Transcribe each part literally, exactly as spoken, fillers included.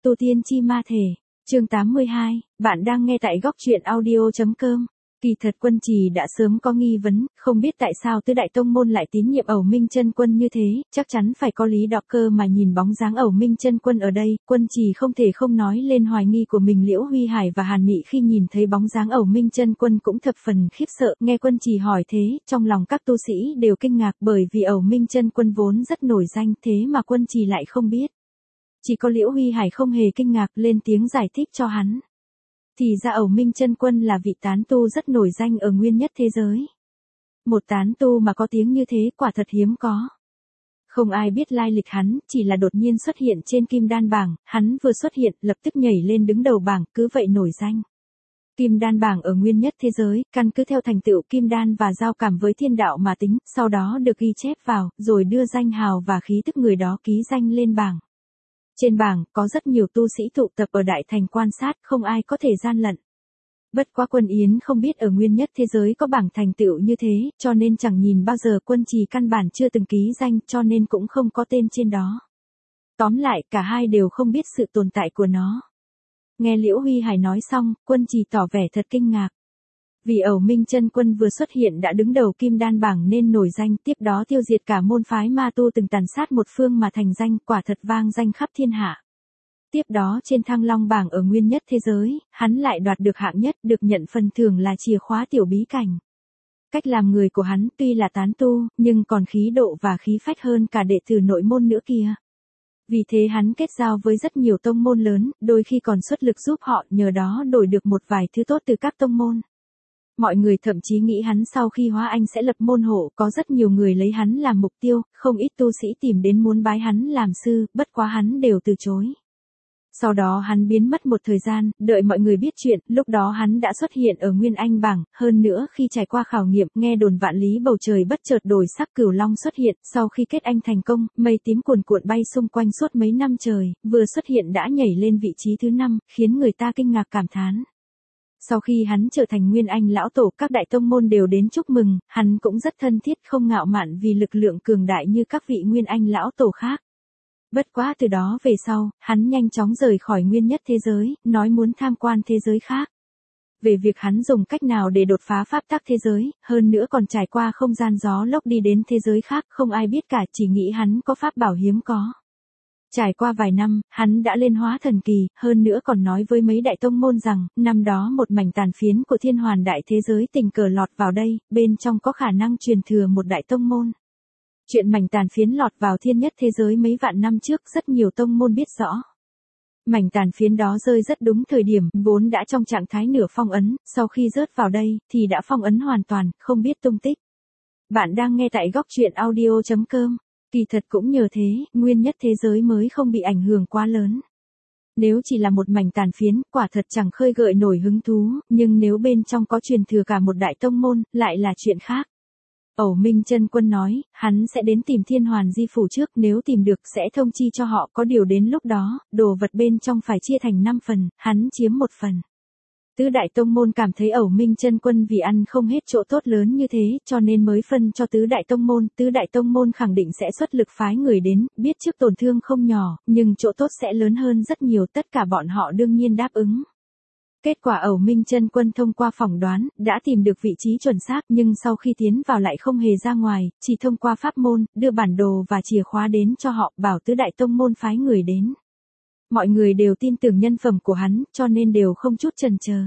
Tu tiên chi ma thể, chương tám mươi hai, bạn đang nghe tại góc truyện audio chấm com. Kỳ thật Quân Trì đã sớm có nghi vấn, không biết tại sao tứ đại tông môn lại tín nhiệm Ẩu Minh Chân Quân như thế, chắc chắn phải có lý đó cơ mà nhìn bóng dáng Ẩu Minh Chân Quân ở đây, Quân Trì không thể không nói lên hoài nghi của mình. Liễu Huy Hải và Hàn Mị khi nhìn thấy bóng dáng Ẩu Minh Chân Quân cũng thập phần khiếp sợ, nghe Quân Trì hỏi thế, trong lòng các tu sĩ đều kinh ngạc bởi vì Ẩu Minh Chân Quân vốn rất nổi danh thế mà Quân Trì lại không biết. Chỉ có Liễu Huy Hải không hề kinh ngạc, lên tiếng giải thích cho hắn. Thì ra Ẩu Minh Chân Quân là vị tán tu rất nổi danh ở nguyên nhất thế giới. Một tán tu mà có tiếng như thế quả thật hiếm có. Không ai biết lai lịch hắn, chỉ là đột nhiên xuất hiện trên Kim Đan bảng, hắn vừa xuất hiện lập tức nhảy lên đứng đầu bảng, cứ vậy nổi danh. Kim Đan bảng ở nguyên nhất thế giới, căn cứ theo thành tựu Kim Đan và giao cảm với thiên đạo mà tính, sau đó được ghi chép vào, rồi đưa danh hào và khí tức người đó ký danh lên bảng. Trên bảng, có rất nhiều tu sĩ tụ tập ở đại thành quan sát, không ai có thể gian lận. Bất quá Quân Yến không biết ở nguyên nhất thế giới có bảng thành tựu như thế, cho nên chẳng nhìn bao giờ Quân Trì căn bản chưa từng ký danh, cho nên cũng không có tên trên đó. Tóm lại, cả hai đều không biết sự tồn tại của nó. Nghe Liễu Huy Hải nói xong, Quân Trì tỏ vẻ thật kinh ngạc. Vì Ẩu Minh Chân Quân vừa xuất hiện đã đứng đầu Kim Đan bảng nên nổi danh, tiếp đó tiêu diệt cả môn phái ma tu từng tàn sát một phương mà thành danh, quả thật vang danh khắp thiên hạ. Tiếp đó trên Thăng Long bảng ở nguyên nhất thế giới, hắn lại đoạt được hạng nhất, được nhận phần thưởng là chìa khóa tiểu bí cảnh. Cách làm người của hắn tuy là tán tu, nhưng còn khí độ và khí phách hơn cả đệ tử nội môn nữa kìa. Vì thế hắn kết giao với rất nhiều tông môn lớn, đôi khi còn xuất lực giúp họ, nhờ đó đổi được một vài thứ tốt từ các tông môn. Mọi người thậm chí nghĩ hắn sau khi hóa anh sẽ lập môn hộ, có rất nhiều người lấy hắn làm mục tiêu, không ít tu sĩ tìm đến muốn bái hắn làm sư, bất quá hắn đều từ chối. Sau đó hắn biến mất một thời gian, đợi mọi người biết chuyện, lúc đó hắn đã xuất hiện ở Nguyên Anh bảng, hơn nữa khi trải qua khảo nghiệm, nghe đồn vạn lý bầu trời bất chợt đổi sắc, cửu long xuất hiện, sau khi kết anh thành công, mây tím cuồn cuộn bay xung quanh suốt mấy năm trời, vừa xuất hiện đã nhảy lên vị trí thứ năm, khiến người ta kinh ngạc cảm thán. Sau khi hắn trở thành Nguyên Anh lão tổ, các đại tông môn đều đến chúc mừng, hắn cũng rất thân thiết không ngạo mạn vì lực lượng cường đại như các vị Nguyên Anh lão tổ khác. Bất quá từ đó về sau, hắn nhanh chóng rời khỏi nguyên nhất thế giới, nói muốn tham quan thế giới khác. Về việc hắn dùng cách nào để đột phá pháp tắc thế giới, hơn nữa còn trải qua không gian gió lốc đi đến thế giới khác, không ai biết cả, chỉ nghĩ hắn có pháp bảo hiếm có. Trải qua vài năm, hắn đã lên hóa thần kỳ, hơn nữa còn nói với mấy đại tông môn rằng, năm đó một mảnh tàn phiến của thiên hoàn đại thế giới tình cờ lọt vào đây, bên trong có khả năng truyền thừa một đại tông môn. Chuyện mảnh tàn phiến lọt vào thiên nhất thế giới mấy vạn năm trước rất nhiều tông môn biết rõ. Mảnh tàn phiến đó rơi rất đúng thời điểm, vốn đã trong trạng thái nửa phong ấn, sau khi rớt vào đây, thì đã phong ấn hoàn toàn, không biết tung tích. Bạn đang nghe tại góc truyện audio chấm com. Kỳ thật cũng nhờ thế, nguyên nhất thế giới mới không bị ảnh hưởng quá lớn. Nếu chỉ là một mảnh tàn phiến, quả thật chẳng khơi gợi nổi hứng thú, nhưng nếu bên trong có truyền thừa cả một đại tông môn, lại là chuyện khác. Ẩu Minh Chân Quân nói, hắn sẽ đến tìm Thiên Hoàn Di Phủ trước, nếu tìm được sẽ thông chi cho họ, có điều đến lúc đó, đồ vật bên trong phải chia thành năm phần, hắn chiếm một phần. Tứ đại tông môn cảm thấy Ẩu Minh Chân Quân vì ăn không hết chỗ tốt lớn như thế, cho nên mới phân cho tứ đại tông môn, tứ đại tông môn khẳng định sẽ xuất lực phái người đến, biết trước tổn thương không nhỏ, nhưng chỗ tốt sẽ lớn hơn rất nhiều, tất cả bọn họ đương nhiên đáp ứng. Kết quả Ẩu Minh Chân Quân thông qua phỏng đoán, đã tìm được vị trí chuẩn xác, nhưng sau khi tiến vào lại không hề ra ngoài, chỉ thông qua pháp môn, đưa bản đồ và chìa khóa đến cho họ, bảo tứ đại tông môn phái người đến. Mọi người đều tin tưởng nhân phẩm của hắn, cho nên đều không chút chần chờ.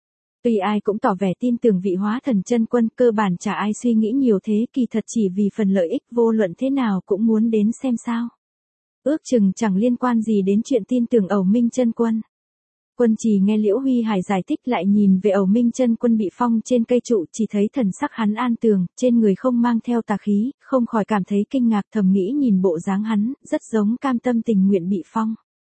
Tuy ai cũng tỏ vẻ tin tưởng vị Hóa Thần Chân Quân, cơ bản chả ai suy nghĩ nhiều thế, kỳ thật chỉ vì phần lợi ích, vô luận thế nào cũng muốn đến xem sao. Ước chừng chẳng liên quan gì đến chuyện tin tưởng Ẩu Minh Chân Quân. Quân Trì nghe Liễu Huy Hải giải thích lại nhìn về Ẩu Minh Chân Quân bị phong trên cây trụ, chỉ thấy thần sắc hắn an tường, trên người không mang theo tà khí, không khỏi cảm thấy kinh ngạc, thầm nghĩ nhìn bộ dáng hắn, rất giống cam tâm tình nguyện bị phong.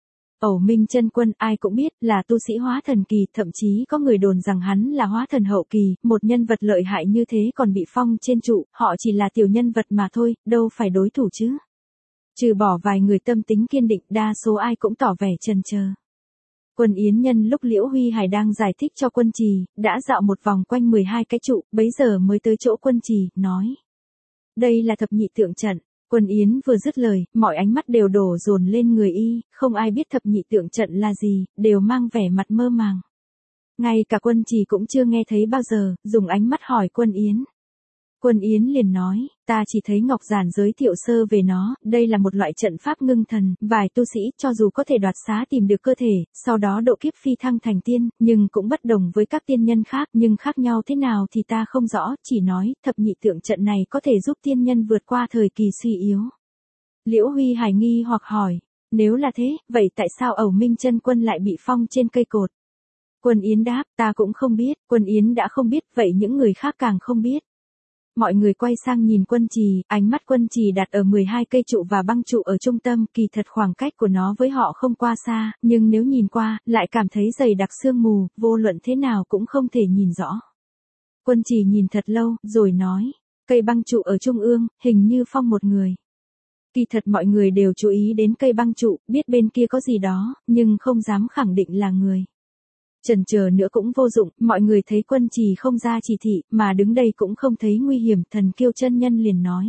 Ẩu Minh Chân Quân ai cũng biết là tu sĩ hóa thần kỳ, thậm chí có người đồn rằng hắn là hóa thần hậu kỳ, một nhân vật lợi hại như thế còn bị phong trên trụ, họ chỉ là tiểu nhân vật mà thôi, đâu phải đối thủ chứ. Trừ bỏ vài người tâm tính kiên định, đa số ai cũng tỏ vẻ chần chờ. Quân Yến nhân lúc Liễu Huy Hải đang giải thích cho Quân Trì, đã dạo một vòng quanh mười hai cái trụ, bấy giờ mới tới chỗ Quân Trì, nói. Đây là thập nhị tượng trận. Quân Yến vừa dứt lời, mọi ánh mắt đều đổ dồn lên người y, không ai biết thập nhị tượng trận là gì, đều mang vẻ mặt mơ màng. Ngay cả Quân Trì cũng chưa nghe thấy bao giờ, dùng ánh mắt hỏi Quân Yến. Quân Yến liền nói, ta chỉ thấy Ngọc Giản giới thiệu sơ về nó, đây là một loại trận pháp ngưng thần, vài tu sĩ cho dù có thể đoạt xá tìm được cơ thể, sau đó độ kiếp phi thăng thành tiên, nhưng cũng bất đồng với các tiên nhân khác, nhưng khác nhau thế nào thì ta không rõ, chỉ nói, thập nhị tượng trận này có thể giúp tiên nhân vượt qua thời kỳ suy yếu. Liễu Huy Hải nghi hoặc hỏi, nếu là thế, vậy tại sao Ẩu Minh Chân Quân lại bị phong trên cây cột? Quân Yến đáp, ta cũng không biết, Quân Yến đã không biết, vậy những người khác càng không biết. Mọi người quay sang nhìn Quân Trì, ánh mắt Quân Trì đặt ở mười hai cây trụ và băng trụ ở trung tâm, kỳ thật khoảng cách của nó với họ không qua xa, nhưng nếu nhìn qua, lại cảm thấy dày đặc sương mù, vô luận thế nào cũng không thể nhìn rõ. Quân Trì nhìn thật lâu, rồi nói, cây băng trụ ở trung ương, hình như phong một người. Kỳ thật mọi người đều chú ý đến cây băng trụ, biết bên kia có gì đó, nhưng không dám khẳng định là người. Chần chờ nữa cũng vô dụng, mọi người thấy Quân Trì không ra chỉ thị, mà đứng đây cũng không thấy nguy hiểm, Thần Kiêu chân nhân liền nói.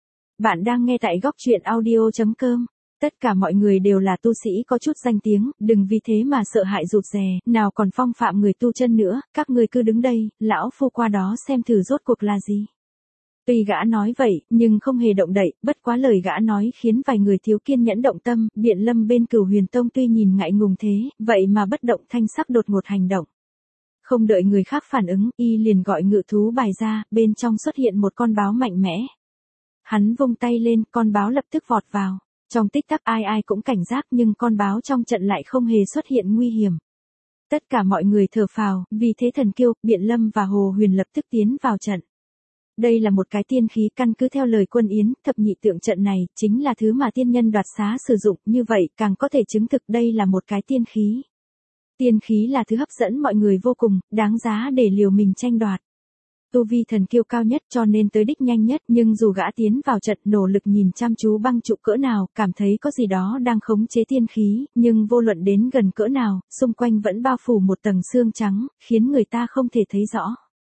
Bạn đang nghe tại góc truyện audio chấm com. Tất cả mọi người đều là tu sĩ có chút danh tiếng, đừng vì thế mà sợ hãi rụt rè, nào còn phong phạm người tu chân nữa, các ngươi cứ đứng đây, lão phu qua đó xem thử rốt cuộc là gì. Tuy gã nói vậy, nhưng không hề động đậy, bất quá lời gã nói khiến vài người thiếu kiên nhẫn động tâm, Biện Lâm bên Cửu Huyền Tông tuy nhìn ngại ngùng thế, vậy mà bất động thanh sắc đột ngột hành động. Không đợi người khác phản ứng, y liền gọi ngự thú bài ra, bên trong xuất hiện một con báo mạnh mẽ. Hắn vung tay lên, con báo lập tức vọt vào. Trong tích tắc ai ai cũng cảnh giác nhưng con báo trong trận lại không hề xuất hiện nguy hiểm. Tất cả mọi người thở phào, vì thế Thần Kiêu, Biện Lâm và Hồ Huyền lập tức tiến vào trận. Đây là một cái tiên khí, căn cứ theo lời Quân Yến, thập nhị tượng trận này, chính là thứ mà tiên nhân đoạt xá sử dụng, như vậy càng có thể chứng thực đây là một cái tiên khí. Tiên khí là thứ hấp dẫn mọi người vô cùng, đáng giá để liều mình tranh đoạt. Tu vi Thần Kiêu cao nhất cho nên tới đích nhanh nhất, nhưng dù gã tiến vào trận nỗ lực nhìn chăm chú băng trụ cỡ nào, cảm thấy có gì đó đang khống chế tiên khí, nhưng vô luận đến gần cỡ nào, xung quanh vẫn bao phủ một tầng sương trắng, khiến người ta không thể thấy rõ.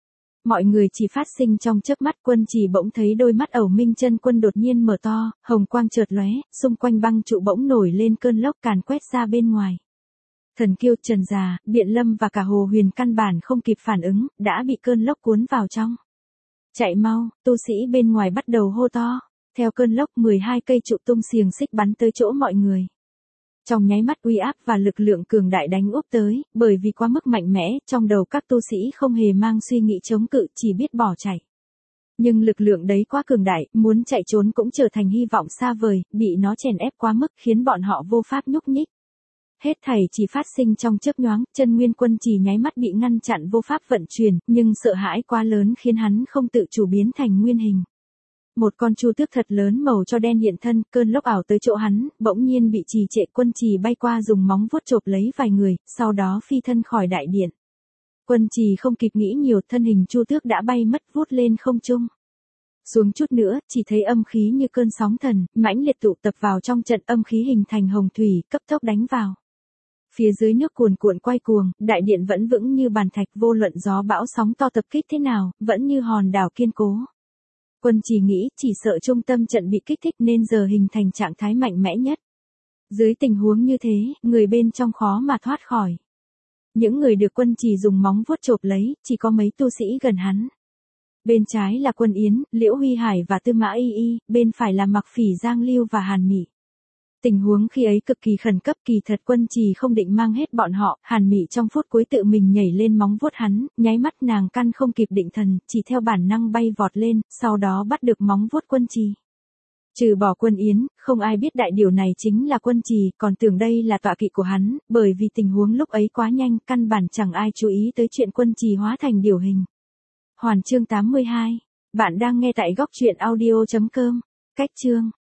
Mọi người chỉ phát sinh trong chớp mắt, Quân Trì bỗng thấy đôi mắt Ẩu Minh Chân Quân đột nhiên mở to, hồng quang chợt lóe, xung quanh băng trụ bỗng nổi lên cơn lốc càn quét ra bên ngoài. Thần Kiêu, Trần Già, Biện Lâm và cả Hồ Huyền căn bản không kịp phản ứng, đã bị cơn lốc cuốn vào trong. Chạy mau, tu sĩ bên ngoài bắt đầu hô to. Theo cơn lốc, mười hai cây trụ tung xiềng xích bắn tới chỗ mọi người. Trong nháy mắt uy áp và lực lượng cường đại đánh úp tới, bởi vì quá mức mạnh mẽ, trong đầu các tu sĩ không hề mang suy nghĩ chống cự, chỉ biết bỏ chạy. Nhưng lực lượng đấy quá cường đại, muốn chạy trốn cũng trở thành hy vọng xa vời, bị nó chèn ép quá mức khiến bọn họ vô pháp nhúc nhích. Hết thảy chỉ phát sinh trong chớp nhoáng, chân nguyên Quân Trì nháy mắt bị ngăn chặn vô pháp vận chuyển, nhưng sợ hãi quá lớn khiến hắn không tự chủ biến thành nguyên hình. Một con chu tước thật lớn màu cho đen hiện thân, cơn lốc ảo tới chỗ hắn, bỗng nhiên bị trì trệ, Quân Trì bay qua dùng móng vuốt chộp lấy vài người, sau đó phi thân khỏi đại điện. Quân Trì không kịp nghĩ nhiều, thân hình chu tước đã bay mất vút lên không trung. Xuống chút nữa, chỉ thấy âm khí như cơn sóng thần, mãnh liệt tụ tập vào trong trận, âm khí hình thành hồng thủy, cấp tốc đánh vào. Phía dưới nước cuồn cuộn quay cuồng, đại điện vẫn vững như bàn thạch, vô luận gió bão sóng to tập kích thế nào, vẫn như hòn đảo kiên cố. Quân Trì nghĩ, chỉ sợ trung tâm trận bị kích thích nên giờ hình thành trạng thái mạnh mẽ nhất. Dưới tình huống như thế, người bên trong khó mà thoát khỏi. Những người được Quân Trì dùng móng vuốt chộp lấy, chỉ có mấy tu sĩ gần hắn. Bên trái là Quân Yến, Liễu Huy Hải và Tư Mã Y Y, bên phải là Mặc Phỉ, Giang Lưu và Hàn Mị. Tình huống khi ấy cực kỳ khẩn cấp, kỳ thật Quân Trì không định mang hết bọn họ, Hàn Mị trong phút cuối tự mình nhảy lên móng vuốt hắn, nháy mắt nàng căn không kịp định thần, chỉ theo bản năng bay vọt lên, sau đó bắt được móng vuốt Quân Trì. Trừ bỏ Quân Yến, không ai biết đại điều này chính là Quân Trì, còn tưởng đây là tọa kỵ của hắn, bởi vì tình huống lúc ấy quá nhanh, căn bản chẳng ai chú ý tới chuyện Quân Trì hóa thành điều hình. Hoàn chương tám mươi hai, bạn đang nghe tại góc truyện audio chấm com, cách chương.